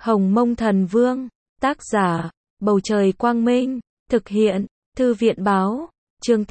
Hồng Mông Thần Vương, tác giả, Bầu Trời Quang Minh, thực hiện, Thư viện Báo, chương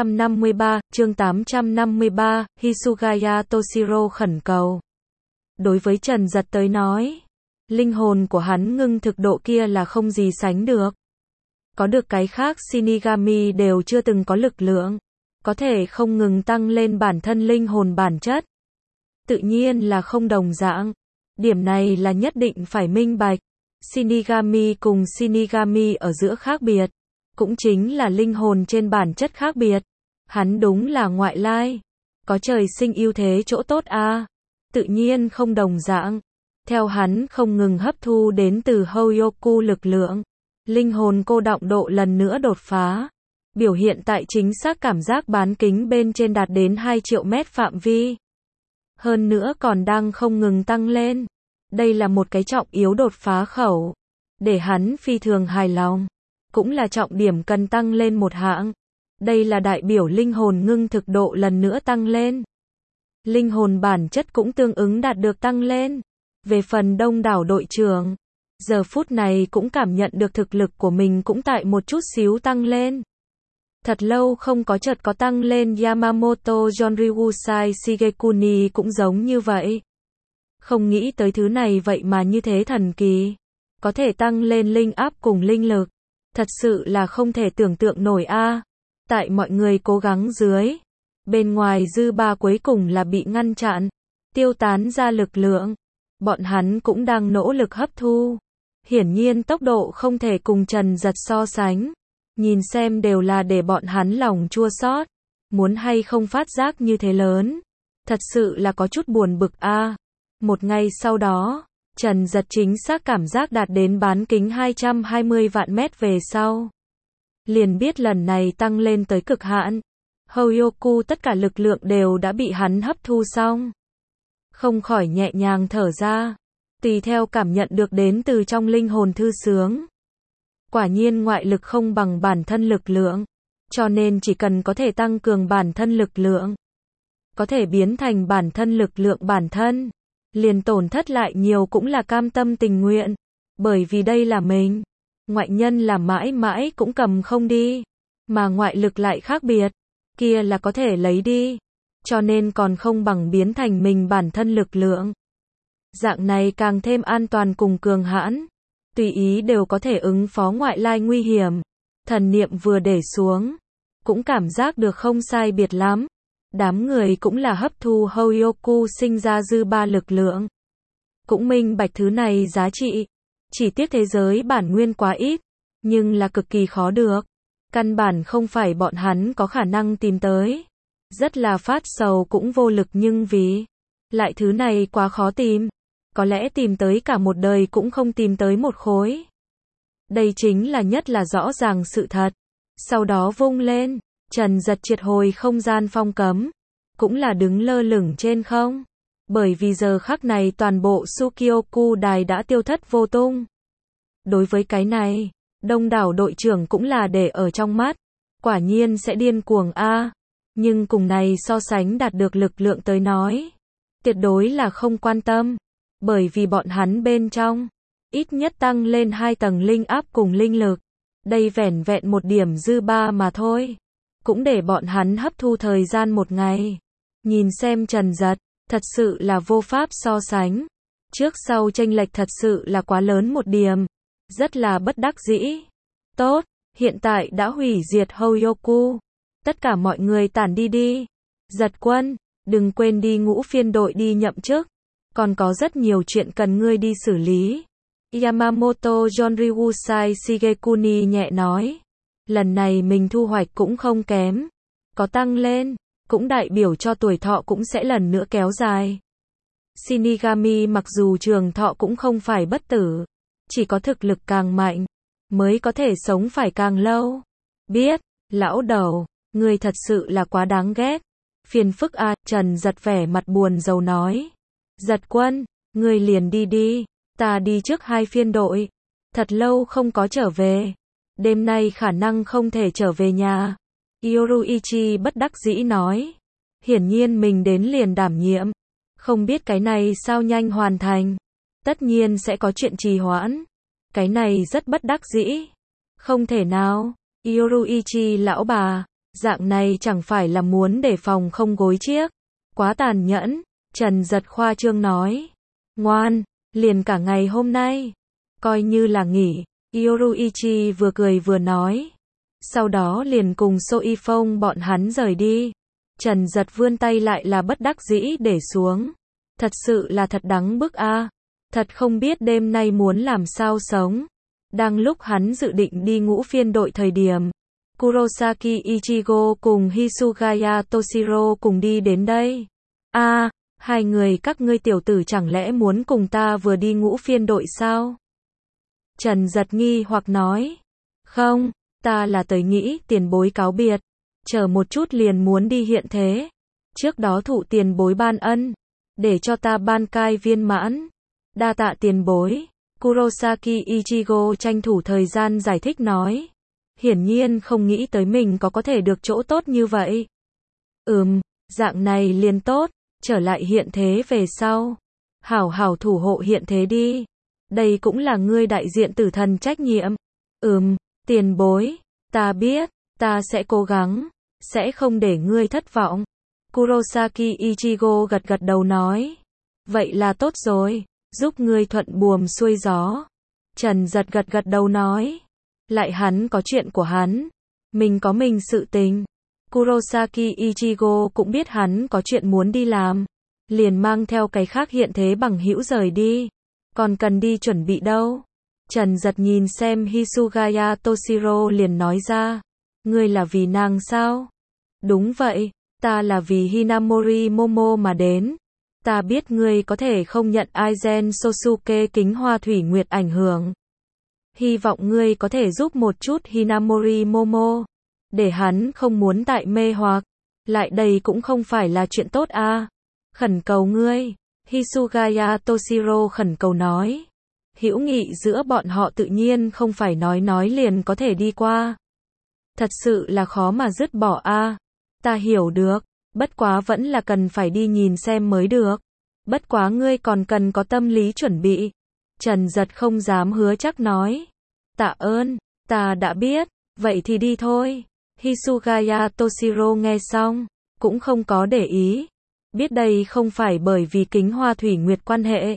853, Hisugaya Toshiro khẩn cầu. Đối với Trần Dật tới nói, linh hồn của hắn ngưng thực độ kia là không gì sánh được. Có được cái khác Shinigami đều chưa từng có lực lượng, có thể không ngừng tăng lên bản thân linh hồn bản chất. Tự nhiên là không đồng dạng. Điểm này là nhất định phải minh bạch. Shinigami cùng Shinigami ở giữa khác biệt, cũng chính là linh hồn trên bản chất khác biệt. Hắn đúng là ngoại lai, có trời sinh ưu thế chỗ tốt a, tự nhiên không đồng dạng. Theo hắn không ngừng hấp thu đến từ Hoyoku lực lượng, linh hồn cô đọng độ lần nữa đột phá. Biểu hiện tại chính xác cảm giác bán kính bên trên đạt đến 2 triệu mét phạm vi. Hơn nữa còn đang không ngừng tăng lên. Đây là một cái trọng yếu đột phá khẩu, để hắn phi thường hài lòng. Cũng là trọng điểm cần tăng lên một hạng. Đây là đại biểu linh hồn ngưng thực độ lần nữa tăng lên. Linh hồn bản chất cũng tương ứng đạt được tăng lên. Về phần đông đảo đội trưởng, giờ phút này cũng cảm nhận được thực lực của mình cũng tại một chút xíu tăng lên. Thật lâu không có chợt có tăng lên. Yamamoto Jonryusai Shigekuni cũng giống như vậy. Không nghĩ tới thứ này vậy mà như thế thần kỳ. Có thể tăng lên linh áp cùng linh lực. Thật sự là không thể tưởng tượng nổi a. Tại mọi người cố gắng dưới, bên ngoài dư ba cuối cùng là bị ngăn chặn, tiêu tán ra lực lượng. Bọn hắn cũng đang nỗ lực hấp thu. Hiển nhiên tốc độ không thể cùng Trần Dật so sánh. Nhìn xem đều là để bọn hắn lòng chua xót. Muốn hay không phát giác như thế lớn. Thật sự là có chút buồn bực a. Một ngày sau đó, Trần Dật chính xác cảm giác đạt đến bán kính 220 vạn mét về sau. Liền biết lần này tăng lên tới cực hạn. Hoyoku tất cả lực lượng đều đã bị hắn hấp thu xong. Không khỏi nhẹ nhàng thở ra. Tùy theo cảm nhận được đến từ trong linh hồn thư sướng. Quả nhiên ngoại lực không bằng bản thân lực lượng. Cho nên chỉ cần có thể tăng cường bản thân lực lượng, có thể biến thành bản thân lực lượng bản thân, liền tổn thất lại nhiều cũng là cam tâm tình nguyện. Bởi vì đây là mình. Ngoại nhân là mãi mãi cũng cầm không đi. Mà ngoại lực lại khác biệt. Kia là có thể lấy đi. Cho nên còn không bằng biến thành mình bản thân lực lượng. Dạng này càng thêm an toàn cùng cường hãn. Tùy ý đều có thể ứng phó ngoại lai nguy hiểm. Thần niệm vừa để xuống, cũng cảm giác được không sai biệt lắm. Đám người cũng là hấp thu Hoyoku sinh ra dư ba lực lượng. Cũng minh bạch thứ này giá trị. Chỉ tiếc thế giới bản nguyên quá ít, nhưng là cực kỳ khó được. Căn bản không phải bọn hắn có khả năng tìm tới. Rất là phát sầu cũng vô lực nhưng vì lại thứ này quá khó tìm. Có lẽ tìm tới cả một đời cũng không tìm tới một khối. Đây chính là nhất là rõ ràng sự thật. Sau đó vung lên, Trần Dật triệt hồi không gian phong cấm. Cũng là đứng lơ lửng trên không. Bởi vì giờ khắc này toàn bộ Sukyoku đài đã tiêu thất vô tung. Đối với cái này, đông đảo đội trưởng cũng là để ở trong mắt. Quả nhiên sẽ điên cuồng a. Nhưng cùng này so sánh đạt được lực lượng tới nói, tuyệt đối là không quan tâm. Bởi vì bọn hắn bên trong, ít nhất tăng lên 2 tầng linh áp cùng linh lực. Đây vẻn vẹn một điểm dư ba mà thôi. Cũng để bọn hắn hấp thu thời gian một ngày. Nhìn xem Trần Dật, thật sự là vô pháp so sánh. Trước sau chênh lệch thật sự là quá lớn một điểm. Rất là bất đắc dĩ. Tốt, hiện tại đã hủy diệt Hoyoku. Tất cả mọi người tản đi đi. Dật quân, đừng quên đi ngũ phiên đội đi nhậm chức. Còn có rất nhiều chuyện cần ngươi đi xử lý. Yamamoto Jonryusai Shigekuni nhẹ nói. Lần này mình thu hoạch cũng không kém. Có tăng lên, cũng đại biểu cho tuổi thọ cũng sẽ lần nữa kéo dài. Shinigami mặc dù trường thọ cũng không phải bất tử. Chỉ có thực lực càng mạnh, mới có thể sống phải càng lâu. Biết, lão đầu, ngươi thật sự là quá đáng ghét. Phiền phức a. Trần Dật vẻ mặt buồn rầu nói. Dật quân, ngươi liền đi đi. Ta đi trước 2 phiên đội. Thật lâu không có trở về. Đêm nay khả năng không thể trở về nhà. Yoruichi bất đắc dĩ nói. Hiển nhiên mình đến liền đảm nhiệm. Không biết cái này sao nhanh hoàn thành. Tất nhiên sẽ có chuyện trì hoãn. Cái này rất bất đắc dĩ. Không thể nào. Yoruichi lão bà, dạng này chẳng phải là muốn để phòng không gối chiếc. Quá tàn nhẫn, Trần Giật khoa trương nói. Ngoan, liền cả ngày hôm nay. Coi như là nghỉ. Yoruichi vừa cười vừa nói. Sau đó liền cùng Soifong bọn hắn rời đi. Trần Giật vươn tay lại là bất đắc dĩ để xuống. Thật sự là thật đắng bức a. Thật không biết đêm nay muốn làm sao sống. Đang lúc hắn dự định đi ngũ phiên đội thời điểm, Kurosaki Ichigo cùng Hisugaya Toshiro cùng đi đến đây. Hai người các ngươi tiểu tử chẳng lẽ muốn cùng ta vừa đi ngũ phiên đội sao? Trần Giật nghi hoặc nói. Không, ta là tới nghĩ tiền bối cáo biệt. Chờ một chút liền muốn đi hiện thế. Trước đó thụ tiền bối ban ân. Để cho ta ban cai viên mãn. Đa tạ tiền bối. Kurosaki Ichigo tranh thủ thời gian giải thích nói. Hiển nhiên không nghĩ tới mình có thể được chỗ tốt như vậy. Dạng này liền tốt. Trở lại hiện thế về sau. Hảo hảo thủ hộ hiện thế đi. Đây cũng là ngươi đại diện tử thần trách nhiệm. Tiền bối. Ta biết. Ta sẽ cố gắng. Sẽ không để ngươi thất vọng. Kurosaki Ichigo gật gật đầu nói. Vậy là tốt rồi. Giúp ngươi thuận buồm xuôi gió. Trần Giật gật gật đầu nói. Lại hắn có chuyện của hắn. Mình có mình sự tình. Kurosaki Ichigo cũng biết hắn có chuyện muốn đi làm. Liền mang theo cái khác hiện thế bằng hữu rời đi. Còn cần đi chuẩn bị đâu? Trần Giật nhìn xem Hisugaya Toshiro liền nói ra. Ngươi là vì nàng sao? Đúng vậy, ta là vì Hinamori Momo mà đến. Ta biết ngươi có thể không nhận Aizen Sosuke kính hoa thủy nguyệt ảnh hưởng. Hy vọng ngươi có thể giúp một chút Hinamori Momo. Để hắn không muốn tại mê hoặc. Lại đây cũng không phải là chuyện tốt a. Khẩn cầu ngươi. Hisugaya Toshiro khẩn cầu nói. Hữu nghị giữa bọn họ tự nhiên không phải nói liền có thể đi qua. Thật sự là khó mà dứt bỏ a. Ta hiểu được. Bất quá vẫn là cần phải đi nhìn xem mới được. Bất quá ngươi còn cần có tâm lý chuẩn bị. Trần Giật không dám hứa chắc nói. Tạ ơn, ta đã biết. Vậy thì đi thôi. Hisugaya Toshiro nghe xong, cũng không có để ý. Biết đây không phải bởi vì kính hoa thủy nguyệt quan hệ,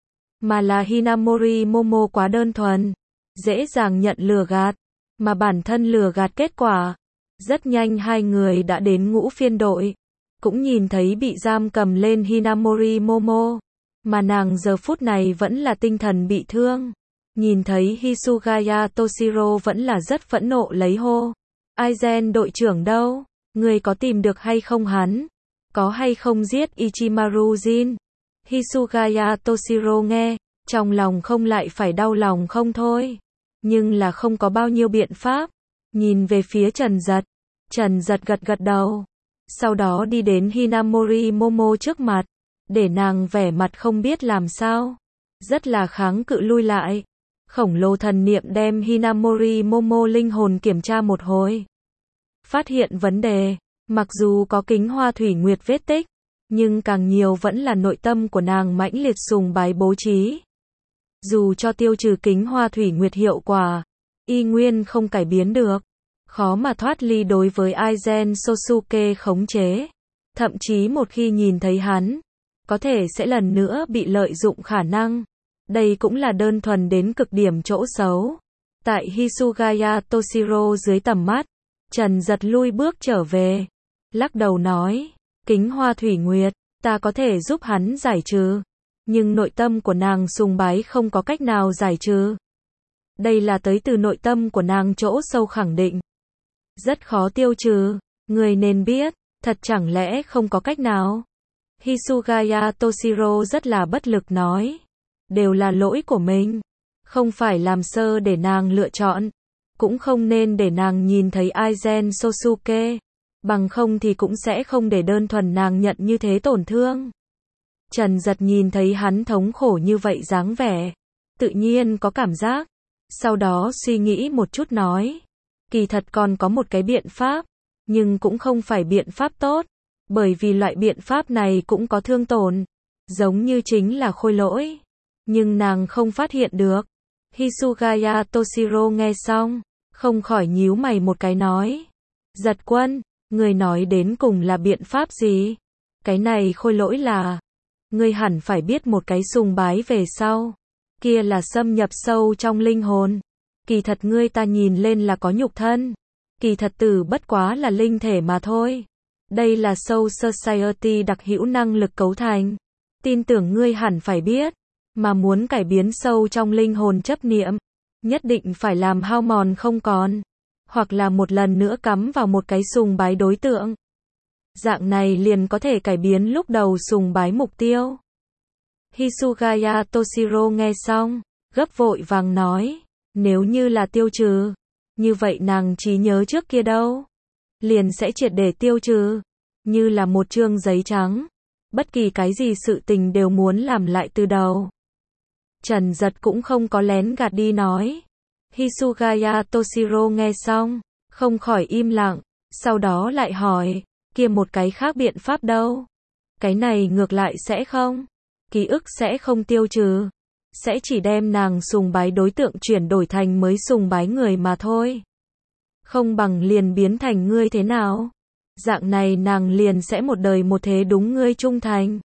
mà là Hinamori Momo quá đơn thuần, dễ dàng nhận lừa gạt, mà bản thân lừa gạt kết quả. Rất nhanh hai người đã đến ngũ phiên đội, cũng nhìn thấy bị giam cầm lên Hinamori Momo, mà nàng giờ phút này vẫn là tinh thần bị thương. Nhìn thấy Hisugaya Toshiro vẫn là rất phẫn nộ lấy hô. Aizen đội trưởng đâu? Người có tìm được hay không hắn? Có hay không giết Ichimaru Jin? Hisugaya Toshiro nghe, trong lòng không lại phải đau lòng không thôi. Nhưng là không có bao nhiêu biện pháp. Nhìn về phía Trần Giật. Trần Giật gật gật đầu. Sau đó đi đến Hinamori Momo trước mặt. Để nàng vẻ mặt không biết làm sao. Rất là kháng cự lui lại. Khổng lồ thần niệm đem Hinamori Momo linh hồn kiểm tra một hồi. Phát hiện vấn đề. Mặc dù có kính hoa thủy nguyệt vết tích, nhưng càng nhiều vẫn là nội tâm của nàng mãnh liệt sùng bái bố trí. Dù cho tiêu trừ kính hoa thủy nguyệt hiệu quả, y nguyên không cải biến được. Khó mà thoát ly đối với Aizen Sosuke khống chế. Thậm chí một khi nhìn thấy hắn, có thể sẽ lần nữa bị lợi dụng khả năng. Đây cũng là đơn thuần đến cực điểm chỗ xấu. Tại Hisugaya Toshiro dưới tầm mắt, Trần Giật lui bước trở về. Lắc đầu nói, kính hoa thủy nguyệt, ta có thể giúp hắn giải trừ. Nhưng nội tâm của nàng sùng bái không có cách nào giải trừ. Đây là tới từ nội tâm của nàng chỗ sâu khẳng định. Rất khó tiêu trừ, người nên biết, thật chẳng lẽ không có cách nào. Hisugaya Toshiro rất là bất lực nói. Đều là lỗi của mình. Không phải làm sơ để nàng lựa chọn. Cũng không nên để nàng nhìn thấy Aizen Sosuke. Bằng không thì cũng sẽ không để đơn thuần nàng nhận như thế tổn thương. Trần Giật nhìn thấy hắn thống khổ như vậy dáng vẻ. Tự nhiên có cảm giác. Sau đó suy nghĩ một chút nói. Kỳ thật còn có một cái biện pháp. Nhưng cũng không phải biện pháp tốt. Bởi vì loại biện pháp này cũng có thương tổn. Giống như chính là khôi lỗi. nhưng nàng không phát hiện được. Hisugaya Toshiro nghe xong, không khỏi nhíu mày một cái nói. Giật Quân, người nói đến cùng là biện pháp gì? Cái này khôi lỗi là, ngươi hẳn phải biết một cái sùng bái về sau. Kia là xâm nhập sâu trong linh hồn. Kỳ thật ngươi ta nhìn lên là có nhục thân. Kỳ thật tử bất quá là linh thể mà thôi. Đây là Soul Society đặc hữu năng lực cấu thành. Tin tưởng ngươi hẳn phải biết. Mà muốn cải biến sâu trong linh hồn chấp niệm, nhất định phải làm hao mòn không còn. Hoặc là một lần nữa cắm vào một cái sùng bái đối tượng. Dạng này liền có thể cải biến lúc đầu sùng bái mục tiêu. Hisugaya Toshiro nghe xong, gấp vội vàng nói. Nếu như là tiêu trừ, như vậy nàng trí nhớ trước kia đâu? Liền sẽ triệt để tiêu trừ. Như là một chương giấy trắng. Bất kỳ cái gì sự tình đều muốn làm lại từ đầu. Trần Giật cũng không có lén gạt đi nói. Hisugaya Toshiro nghe xong, không khỏi im lặng, sau đó lại hỏi, kia một cái khác biện pháp đâu? Cái này ngược lại sẽ không, ký ức sẽ không tiêu trừ, sẽ chỉ đem nàng sùng bái đối tượng chuyển đổi thành mới sùng bái người mà thôi. Không bằng liền biến thành ngươi thế nào? Dạng này nàng liền sẽ một đời một thế đúng ngươi trung thành,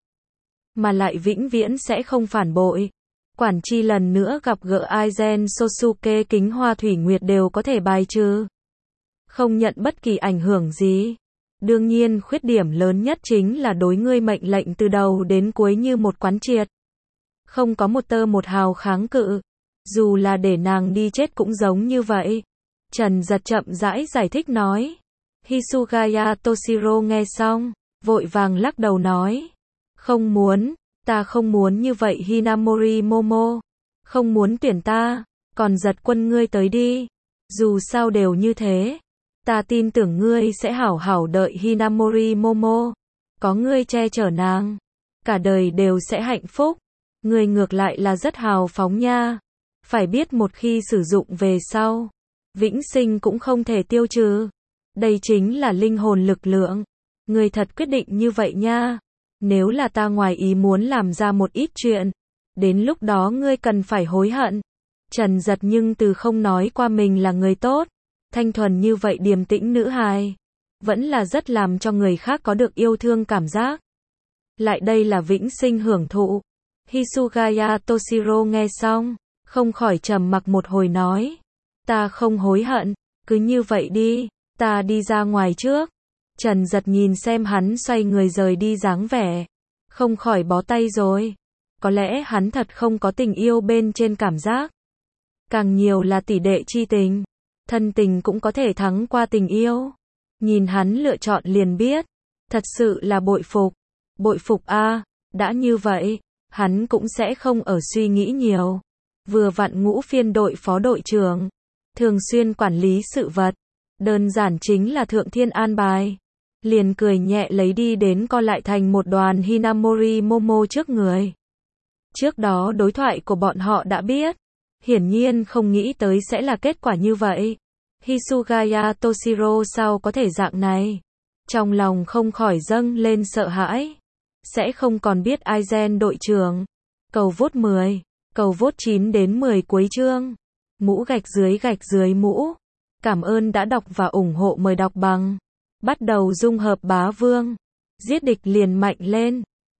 mà lại vĩnh viễn sẽ không phản bội. Quản chi lần nữa gặp gỡ Aizen Sosuke Kính Hoa Thủy Nguyệt đều có thể bài trừ. Không nhận bất kỳ ảnh hưởng gì. Đương nhiên khuyết điểm lớn nhất chính là đối ngươi mệnh lệnh từ đầu đến cuối như một quán triệt. Không có một tơ một hào kháng cự. Dù là để nàng đi chết cũng giống như vậy. Trần Giật chậm rãi giải thích nói. Hisugaya Toshiro nghe xong, vội vàng lắc đầu nói. Không muốn. Ta không muốn như vậy Hinamori Momo. Không muốn tuyển ta. Còn Giật Quân ngươi tới đi. Dù sao đều như thế. Ta tin tưởng ngươi sẽ hảo hảo đợi Hinamori Momo. Có ngươi che chở nàng. Cả đời đều sẽ hạnh phúc. Ngươi ngược lại là rất hào phóng nha. Phải biết một khi sử dụng về sau, vĩnh sinh cũng không thể tiêu trừ. Đây chính là linh hồn lực lượng. Ngươi thật quyết định như vậy nha. Nếu là ta ngoài ý muốn làm ra một ít chuyện, đến lúc đó ngươi cần phải hối hận. Trần Giật nhưng từ không nói qua mình là người tốt, thanh thuần như vậy điềm tĩnh nữ hài, vẫn là rất làm cho người khác có được yêu thương cảm giác. Lại đây là vĩnh sinh hưởng thụ. Hisugaya Toshiro nghe xong, không khỏi trầm mặc một hồi nói. Ta không hối hận, cứ như vậy đi, ta đi ra ngoài trước. Trần Giật nhìn xem hắn xoay người rời đi dáng vẻ, không khỏi bó tay rồi. Có lẽ hắn thật không có tình yêu bên trên cảm giác. Càng nhiều là tỷ đệ chi tình. Thân tình cũng có thể thắng qua tình yêu. Nhìn hắn lựa chọn liền biết. Thật sự là bội phục. Bội phục a. Đã như vậy, hắn cũng sẽ không ở suy nghĩ nhiều. Vừa vặn ngũ phiên đội phó đội trưởng. Thường xuyên quản lý sự vật. Đơn giản chính là thượng thiên an bài. Liền cười nhẹ lấy đi đến co lại thành một đoàn Hinamori Momo trước người. Trước đó đối thoại của bọn họ đã biết. Hiển nhiên không nghĩ tới sẽ là kết quả như vậy. Hisugaya Toshiro sao có thể dạng này? Trong lòng không khỏi dâng lên sợ hãi. Sẽ không còn biết Aizen đội trưởng. Cầu vote 10. Cầu vote 9 đến 10 cuối chương. Mũ gạch dưới mũ. Cảm ơn đã đọc và ủng hộ, mời đọc bằng. Bắt đầu dung hợp bá vương. Giết địch liền mạnh lên.